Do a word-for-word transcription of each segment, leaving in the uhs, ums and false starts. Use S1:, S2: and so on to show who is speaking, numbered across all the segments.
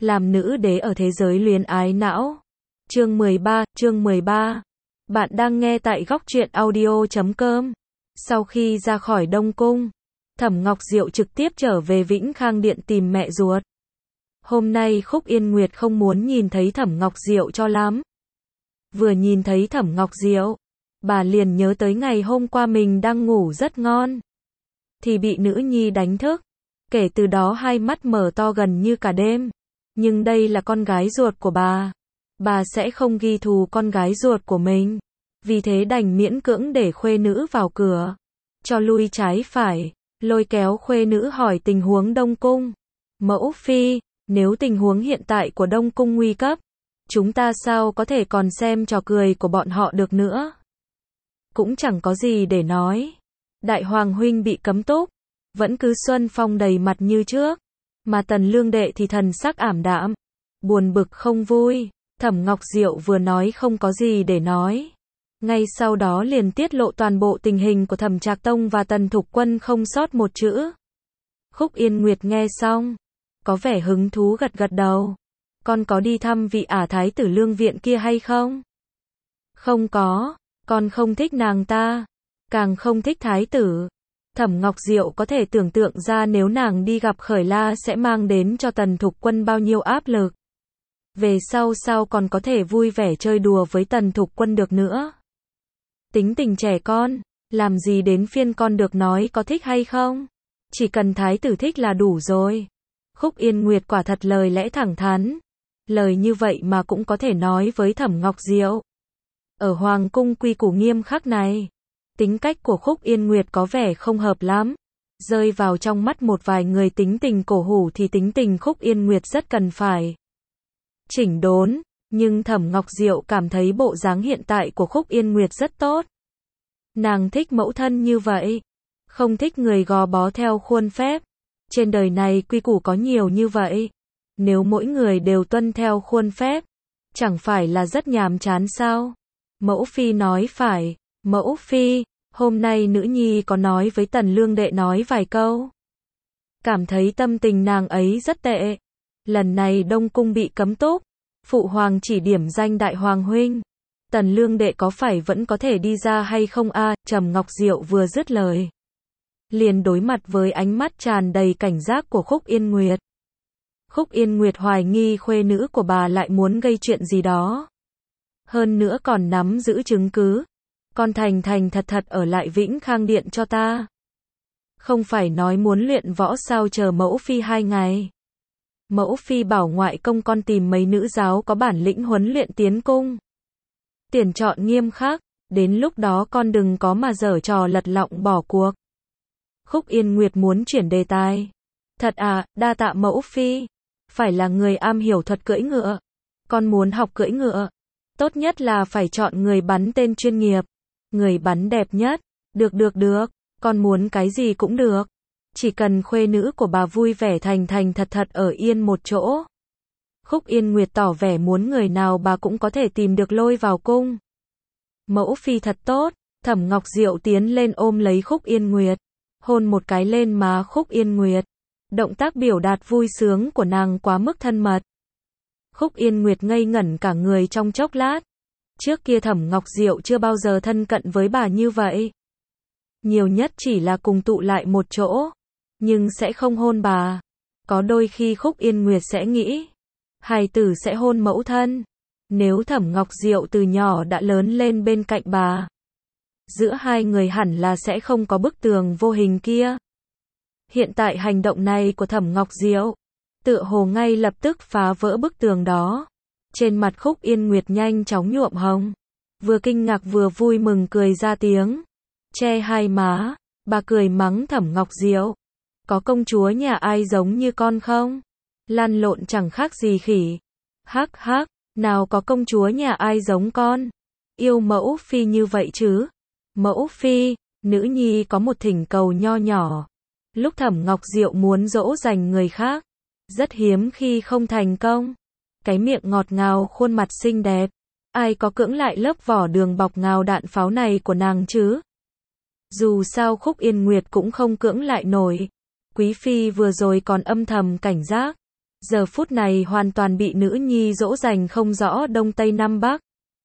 S1: làm nữ đế ở thế giới luyến ái não. Chương mười ba, chương mười ba. Bạn đang nghe tại góc truyện audio chấm com. Sau khi ra khỏi Đông Cung, Thẩm Ngọc Diệu trực tiếp trở về Vĩnh Khang Điện tìm mẹ ruột. Hôm nay Khúc Yên Nguyệt không muốn nhìn thấy Thẩm Ngọc Diệu cho lắm. Vừa nhìn thấy Thẩm Ngọc Diệu, bà liền nhớ tới ngày hôm qua mình đang ngủ rất ngon, thì bị nữ nhi đánh thức. Kể từ đó hai mắt mở to gần như cả đêm. Nhưng đây là con gái ruột của bà. Bà sẽ không ghi thù con gái ruột của mình. Vì thế đành miễn cưỡng để khuê nữ vào cửa. Cho lui trái phải, lôi kéo khuê nữ hỏi tình huống Đông Cung. Mẫu phi, nếu tình huống hiện tại của Đông Cung nguy cấp, chúng ta sao có thể còn xem trò cười của bọn họ được nữa. Cũng chẳng có gì để nói. Đại Hoàng huynh bị cấm túc, vẫn cứ xuân phong đầy mặt như trước. Mà Tần Lương đệ thì thần sắc ảm đạm, buồn bực không vui. Thẩm Ngọc Diệu vừa nói không có gì để nói, ngay sau đó liền tiết lộ toàn bộ tình hình của Thẩm Trạc Tông và Tần Thục Quân không sót một chữ. Khúc Yên Nguyệt nghe xong, có vẻ hứng thú gật gật đầu. Con có đi thăm vị ả thái tử Lương viện kia hay không? Không có, con không thích nàng ta, càng không thích thái tử. Thẩm Ngọc Diệu có thể tưởng tượng ra nếu nàng đi gặp Khởi La sẽ mang đến cho Tần Thục Quân bao nhiêu áp lực. Về sau sao còn có thể vui vẻ chơi đùa với Tần Thục Quân được nữa. Tính tình trẻ con, làm gì đến phiên con được nói có thích hay không. Chỉ cần thái tử thích là đủ rồi. Khúc Yên Nguyệt quả thật lời lẽ thẳng thắn. Lời như vậy mà cũng có thể nói với Thẩm Ngọc Diệu. Ở Hoàng cung quy củ nghiêm khắc này, tính cách của Khúc Yên Nguyệt có vẻ không hợp lắm. Rơi vào trong mắt một vài người tính tình cổ hủ thì tính tình Khúc Yên Nguyệt rất cần phải chỉnh đốn. Nhưng Thẩm Ngọc Diệu cảm thấy bộ dáng hiện tại của Khúc Yên Nguyệt rất tốt. Nàng thích mẫu thân như vậy, không thích người gò bó theo khuôn phép. Trên đời này quy củ có nhiều như vậy, nếu mỗi người đều tuân theo khuôn phép, chẳng phải là rất nhàm chán sao? Mẫu phi nói phải. Mẫu phi, hôm nay nữ nhi có nói với Tần Lương đệ nói vài câu. Cảm thấy tâm tình nàng ấy rất tệ. Lần này Đông Cung bị cấm túc, phụ hoàng chỉ điểm danh Đại Hoàng huynh. Tần Lương đệ có phải vẫn có thể đi ra hay không a? À, Trầm Ngọc Diệu vừa dứt lời, liền đối mặt với ánh mắt tràn đầy cảnh giác của Khúc Yên Nguyệt. Khúc Yên Nguyệt hoài nghi khuê nữ của bà lại muốn gây chuyện gì đó. Hơn nữa còn nắm giữ chứng cứ. Con thành thành thật thật ở lại Vĩnh Khang Điện cho ta. Không phải nói muốn luyện võ sao, chờ mẫu phi hai ngày. Mẫu phi bảo ngoại công con tìm mấy nữ giáo có bản lĩnh huấn luyện tiến cung. Tuyển chọn nghiêm khắc, đến lúc đó con đừng có mà giở trò lật lọng bỏ cuộc. Khúc Yên Nguyệt muốn chuyển đề tài. Thật à, đa tạ mẫu phi. Phải là người am hiểu thuật cưỡi ngựa. Con muốn học cưỡi ngựa. Tốt nhất là phải chọn người bắn tên chuyên nghiệp. Người bắn đẹp nhất. Được được được, con muốn cái gì cũng được. Chỉ cần khuê nữ của bà vui vẻ thành thành thật thật ở yên một chỗ. Khúc Yên Nguyệt tỏ vẻ muốn người nào bà cũng có thể tìm được lôi vào cung. Mẫu phi thật tốt. Thẩm Ngọc Diệu tiến lên ôm lấy Khúc Yên Nguyệt, hôn một cái lên má Khúc Yên Nguyệt. Động tác biểu đạt vui sướng của nàng quá mức thân mật. Khúc Yên Nguyệt ngây ngẩn cả người trong chốc lát. Trước kia Thẩm Ngọc Diệu chưa bao giờ thân cận với bà như vậy. Nhiều nhất chỉ là cùng tụ lại một chỗ, nhưng sẽ không hôn bà. Có đôi khi Khúc Yên Nguyệt sẽ nghĩ, hài tử sẽ hôn mẫu thân. Nếu Thẩm Ngọc Diệu từ nhỏ đã lớn lên bên cạnh bà, giữa hai người hẳn là sẽ không có bức tường vô hình kia. Hiện tại hành động này của Thẩm Ngọc Diệu, tựa hồ ngay lập tức phá vỡ bức tường đó. Trên mặt Khúc Yên Nguyệt nhanh chóng nhuộm hồng. Vừa kinh ngạc vừa vui mừng cười ra tiếng. Che hai má, bà cười mắng Thẩm Ngọc Diệu. Có công chúa nhà ai giống như con không? Lăn lộn chẳng khác gì khỉ. Hắc hắc, nào có công chúa nhà ai giống con? Yêu mẫu phi như vậy chứ? Mẫu phi, nữ nhi có một thỉnh cầu nho nhỏ. Lúc Thẩm Ngọc Diệu muốn dỗ dành người khác, rất hiếm khi không thành công. Cái miệng ngọt ngào, khuôn mặt xinh đẹp. Ai có cưỡng lại lớp vỏ đường bọc ngào đạn pháo này của nàng chứ? Dù sao Khúc Yên Nguyệt cũng không cưỡng lại nổi. Quý phi vừa rồi còn âm thầm cảnh giác. giờ phút này hoàn toàn bị nữ nhi dỗ dành không rõ đông tây nam bắc.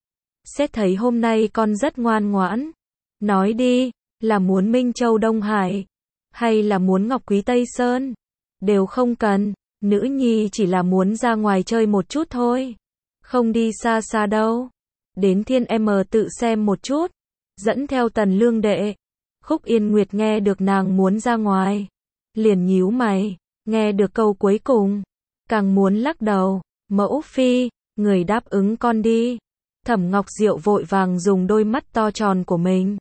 S1: Xét thấy hôm nay con rất ngoan ngoãn. Nói đi, là muốn Minh Châu Đông Hải, hay là muốn Ngọc Quý Tây Sơn? Đều không cần, nữ nhi chỉ là muốn ra ngoài chơi một chút thôi. Không đi xa xa đâu. Đến Thiên M tự xem một chút. Dẫn theo Tần Lương đệ. Khúc Yên Nguyệt nghe được nàng muốn ra ngoài. Liền nhíu mày, nghe được câu cuối cùng. Càng muốn lắc đầu. Mẫu phi, người đáp ứng con đi. Thẩm Ngọc Diệu vội vàng dùng đôi mắt to tròn của mình.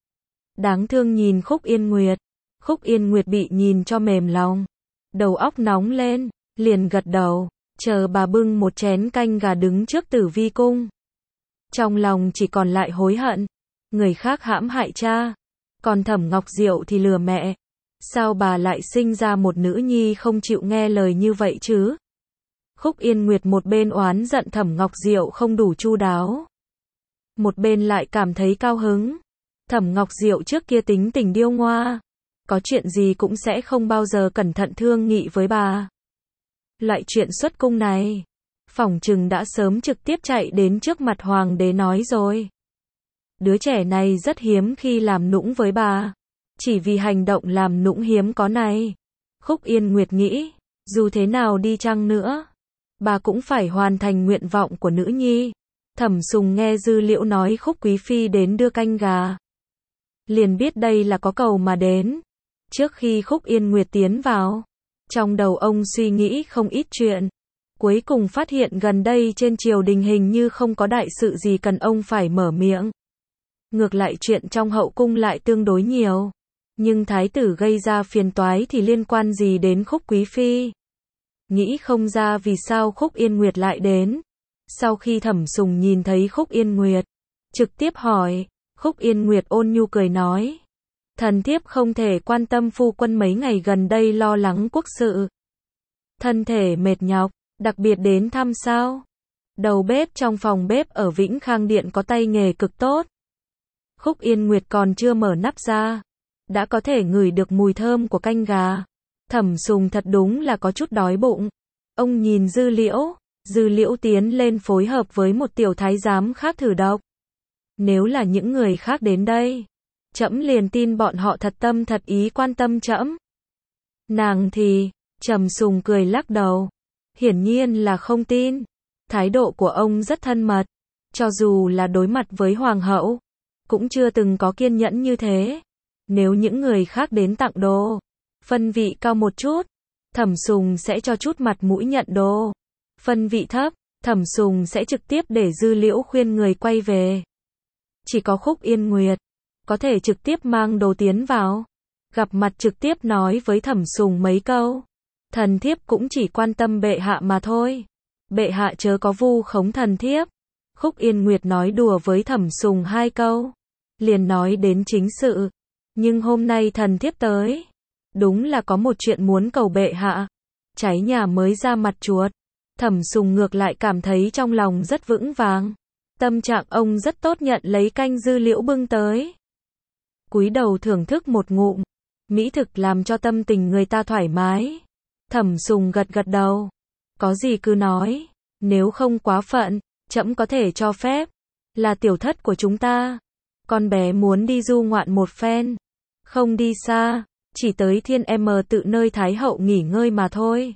S1: Đáng thương nhìn Khúc Yên Nguyệt. Khúc Yên Nguyệt bị nhìn cho mềm lòng. Đầu óc nóng lên, liền gật đầu. Chờ bà bưng một chén canh gà đứng trước Tử Vi cung. Trong lòng chỉ còn lại hối hận. Người khác hãm hại cha. Còn Thẩm Ngọc Diệu thì lừa mẹ. Sao bà lại sinh ra một nữ nhi không chịu nghe lời như vậy chứ? Khúc Yên Nguyệt một bên oán giận Thẩm Ngọc Diệu không đủ chu đáo. Một bên lại cảm thấy cao hứng. Thẩm Ngọc Diệu trước kia tính tình điêu ngoa. Có chuyện gì cũng sẽ không bao giờ cẩn thận thương nghị với bà. Loại chuyện xuất cung này, phỏng chừng đã sớm trực tiếp chạy đến trước mặt hoàng đế nói rồi. Đứa trẻ này rất hiếm khi làm nũng với bà. Chỉ vì hành động làm nũng hiếm có này. Khúc Yên Nguyệt nghĩ, dù thế nào đi chăng nữa, bà cũng phải hoàn thành nguyện vọng của nữ nhi. Thẩm Sùng nghe Dư Liễu nói Khúc Quý Phi đến đưa canh gà. Liền biết đây là có cầu mà đến. Trước khi Khúc Yên Nguyệt tiến vào, trong đầu ông suy nghĩ không ít chuyện. Cuối cùng phát hiện gần đây trên triều đình hình như không có đại sự gì cần ông phải mở miệng. Ngược lại chuyện trong hậu cung lại tương đối nhiều. Nhưng thái tử gây ra phiền toái thì liên quan gì đến Khúc Quý Phi? Nghĩ không ra vì sao Khúc Yên Nguyệt lại đến. Sau khi Thẩm Sùng nhìn thấy Khúc Yên Nguyệt, trực tiếp hỏi. Khúc Yên Nguyệt ôn nhu cười nói. Thần thiếp không thể quan tâm phu quân mấy ngày gần đây lo lắng quốc sự. Thân thể mệt nhọc, đặc biệt đến thăm sao? Đầu bếp trong phòng bếp ở Vĩnh Khang Điện có tay nghề cực tốt. Khúc Yên Nguyệt còn chưa mở nắp ra, đã có thể ngửi được mùi thơm của canh gà. Thẩm Sùng thật đúng là có chút đói bụng. Ông nhìn Dư Liễu, Dư Liễu tiến lên phối hợp với một tiểu thái giám khác thử độc. Nếu là những người khác đến đây, trẫm liền tin bọn họ thật tâm thật ý quan tâm trẫm. Nàng thì, Trầm Sùng cười lắc đầu. Hiển nhiên là không tin. Thái độ của ông rất thân mật. Cho dù là đối mặt với hoàng hậu, cũng chưa từng có kiên nhẫn như thế. Nếu những người khác đến tặng đồ, phân vị cao một chút, Thẩm Sùng sẽ cho chút mặt mũi nhận đồ. Phân vị thấp, Thẩm Sùng sẽ trực tiếp để Dư Liễu khuyên người quay về. Chỉ có Khúc Yên Nguyệt có thể trực tiếp mang đồ tiến vào, gặp mặt trực tiếp nói với Thẩm Sùng mấy câu. Thần thiếp cũng chỉ quan tâm bệ hạ mà thôi. Bệ hạ chớ có vu khống thần thiếp. Khúc Yên Nguyệt nói đùa với Thẩm Sùng hai câu, liền nói đến chính sự. Nhưng hôm nay thần thiếp tới, đúng là có một chuyện muốn cầu bệ hạ. Cháy nhà mới ra mặt chuột. Thẩm Sùng ngược lại cảm thấy trong lòng rất vững vàng. Tâm trạng ông rất tốt, nhận lấy canh Dư Liễu bưng tới. Cúi đầu thưởng thức một ngụm. Mỹ thực làm cho tâm tình người ta thoải mái. Thẩm Sùng gật gật đầu. Có gì cứ nói. Nếu không quá phận, trẫm có thể cho phép. Là tiểu thất của chúng ta. Con bé muốn đi du ngoạn một phen. Không đi xa, chỉ tới Thiên M tự nơi Thái hậu nghỉ ngơi mà thôi.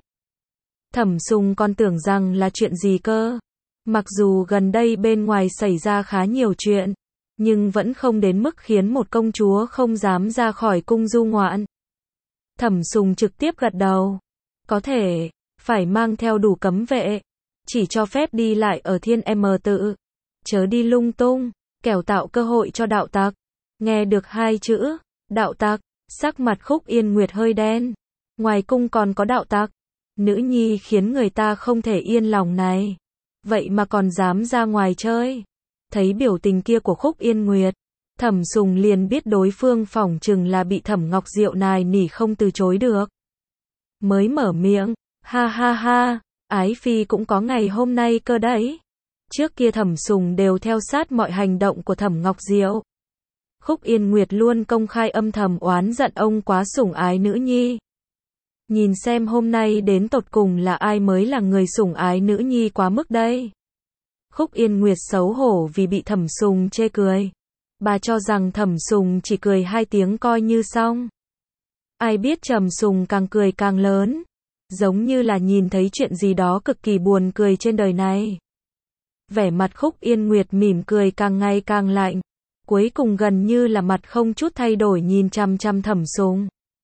S1: Thẩm Sùng còn tưởng rằng là chuyện gì cơ. Mặc dù gần đây bên ngoài xảy ra khá nhiều chuyện, nhưng vẫn không đến mức khiến một công chúa không dám ra khỏi cung du ngoạn. Thẩm Sùng trực tiếp gật đầu. Có thể, phải mang theo đủ cấm vệ. Chỉ cho phép đi lại ở Thiên M tự. Chớ đi lung tung, kẻo tạo cơ hội cho đạo tặc. Nghe được hai chữ, đạo tặc, sắc mặt Khúc Yên Nguyệt hơi đen. Ngoài cung còn có đạo tặc. Nữ nhi khiến người ta không thể yên lòng này. Vậy mà còn dám ra ngoài chơi. Thấy biểu tình kia của Khúc Yên Nguyệt, Thẩm Sùng liền biết đối phương phỏng chừng là bị Thẩm Ngọc Diệu nài nỉ không từ chối được. Mới mở miệng, ha ha ha, ái phi cũng có ngày hôm nay cơ đấy. Trước kia Thẩm Sùng đều theo sát mọi hành động của Thẩm Ngọc Diệu. Khúc Yên Nguyệt luôn công khai âm thầm oán giận ông quá sủng ái nữ nhi. Nhìn xem hôm nay đến tột cùng là ai mới là người sủng ái nữ nhi quá mức đây. Khúc Yên Nguyệt xấu hổ vì bị Thẩm Sùng chê cười. Bà cho rằng Thẩm Sùng chỉ cười hai tiếng coi như xong. Ai biết Trầm Sùng càng cười càng lớn. Giống như là nhìn thấy chuyện gì đó cực kỳ buồn cười trên đời này. Vẻ mặt Khúc Yên Nguyệt mỉm cười càng ngày càng lạnh. Cuối cùng gần như là mặt không chút thay đổi nhìn chăm chăm Thẩm Sùng.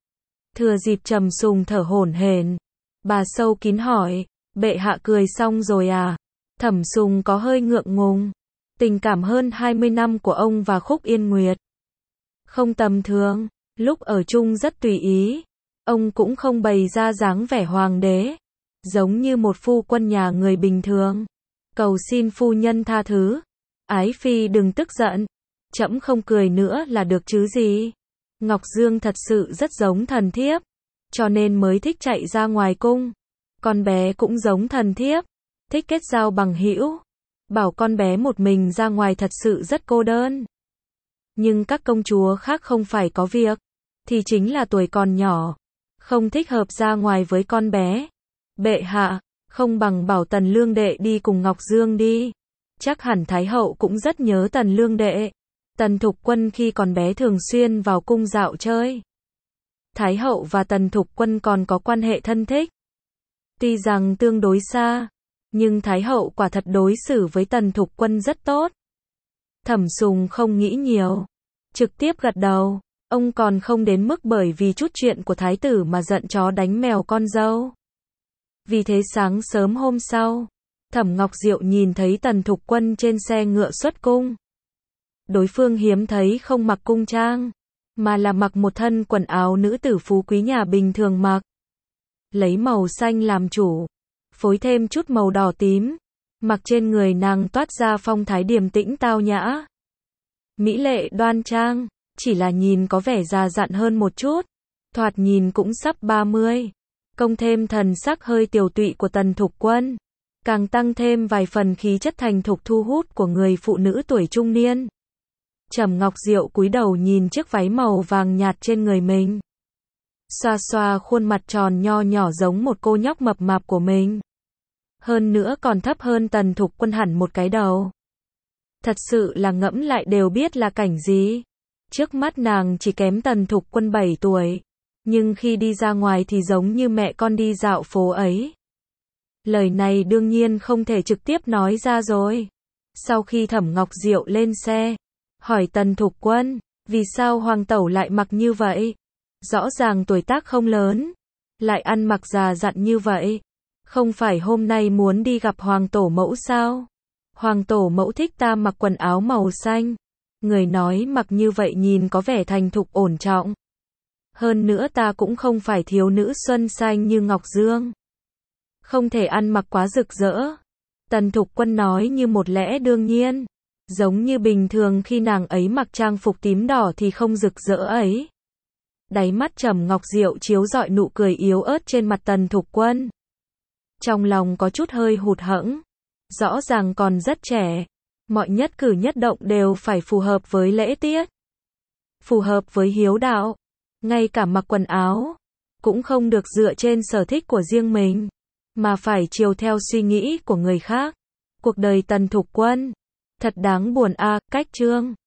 S1: Thừa dịp Trầm Sùng thở hổn hển, bà sâu kín hỏi, bệ hạ cười xong rồi à? Thẩm Sùng có hơi ngượng ngùng. Tình cảm hơn hai mươi năm của ông và Khúc Yên Nguyệt không tầm thường, lúc ở chung rất tùy ý. Ông cũng không bày ra dáng vẻ hoàng đế, giống như một phu quân nhà người bình thường. Cầu xin phu nhân tha thứ. Ái phi đừng tức giận. Trẫm không cười nữa là được chứ gì. Ngọc Dương thật sự rất giống thần thiếp, cho nên mới thích chạy ra ngoài cung. Con bé cũng giống thần thiếp, thích kết giao bằng hữu. Bảo con bé một mình ra ngoài thật sự rất cô đơn. Nhưng các công chúa khác không phải có việc, thì chính là tuổi còn nhỏ, không thích hợp ra ngoài với con bé. Bệ hạ, không bằng bảo Tần Lương Đệ đi cùng Ngọc Dương đi. Chắc hẳn Thái hậu cũng rất nhớ Tần Lương Đệ. Tần Thục Quân khi còn bé thường xuyên vào cung dạo chơi. Thái hậu và Tần Thục Quân còn có quan hệ thân thích. Tuy rằng tương đối xa, nhưng Thái hậu quả thật đối xử với Tần Thục Quân rất tốt. Thẩm Sùng không nghĩ nhiều, trực tiếp gật đầu. Ông còn không đến mức bởi vì chút chuyện của thái tử mà giận chó đánh mèo con dâu. Vì thế sáng sớm hôm sau, Thẩm Ngọc Diệu nhìn thấy Tần Thục Quân trên xe ngựa xuất cung. Đối phương hiếm thấy không mặc cung trang, mà là mặc một thân quần áo nữ tử phú quý nhà bình thường mặc. Lấy màu xanh làm chủ, phối thêm chút màu đỏ tím, mặc trên người nàng toát ra phong thái điềm tĩnh tao nhã. Mỹ lệ đoan trang, chỉ là nhìn có vẻ già dặn hơn một chút, thoạt nhìn cũng sắp ba mươi. Công thêm thần sắc hơi tiều tụy của Tần Thục Quân, càng tăng thêm vài phần khí chất thành thục thu hút của người phụ nữ tuổi trung niên. Trầm Ngọc Diệu cúi đầu nhìn chiếc váy màu vàng nhạt trên người mình. Xoa xoa khuôn mặt tròn nho nhỏ giống một cô nhóc mập mạp của mình. Hơn nữa còn thấp hơn Tần Thục Quân hẳn một cái đầu. Thật sự là ngẫm lại đều biết là cảnh gì. Trước mắt nàng chỉ kém Tần Thục Quân bảy tuổi. Nhưng khi đi ra ngoài thì giống như mẹ con đi dạo phố ấy. Lời này đương nhiên không thể trực tiếp nói ra rồi. Sau khi Thẩm Ngọc Diệu lên xe, hỏi Tần Thục Quân, vì sao hoàng tẩu lại mặc như vậy? Rõ ràng tuổi tác không lớn, lại ăn mặc già dặn như vậy. Không phải hôm nay muốn đi gặp hoàng tổ mẫu sao? Hoàng tổ mẫu thích ta mặc quần áo màu xanh. Người nói mặc như vậy nhìn có vẻ thành thục ổn trọng. Hơn nữa ta cũng không phải thiếu nữ xuân xanh như Ngọc Dương. Không thể ăn mặc quá rực rỡ. Tần Thục Quân nói như một lẽ đương nhiên. Giống như bình thường khi nàng ấy mặc trang phục tím đỏ thì không rực rỡ ấy. Đáy mắt Trầm Ngọc Diệu chiếu rọi nụ cười yếu ớt trên mặt Tần Thục Quân. Trong lòng có chút hơi hụt hẫng. Rõ ràng còn rất trẻ. Mọi nhất cử nhất động đều phải phù hợp với lễ tiết. Phù hợp với hiếu đạo. Ngay cả mặc quần áo, cũng không được dựa trên sở thích của riêng mình, mà phải chiều theo suy nghĩ của người khác. Cuộc đời Tần Thục Quân thật đáng buồn a. Cách chương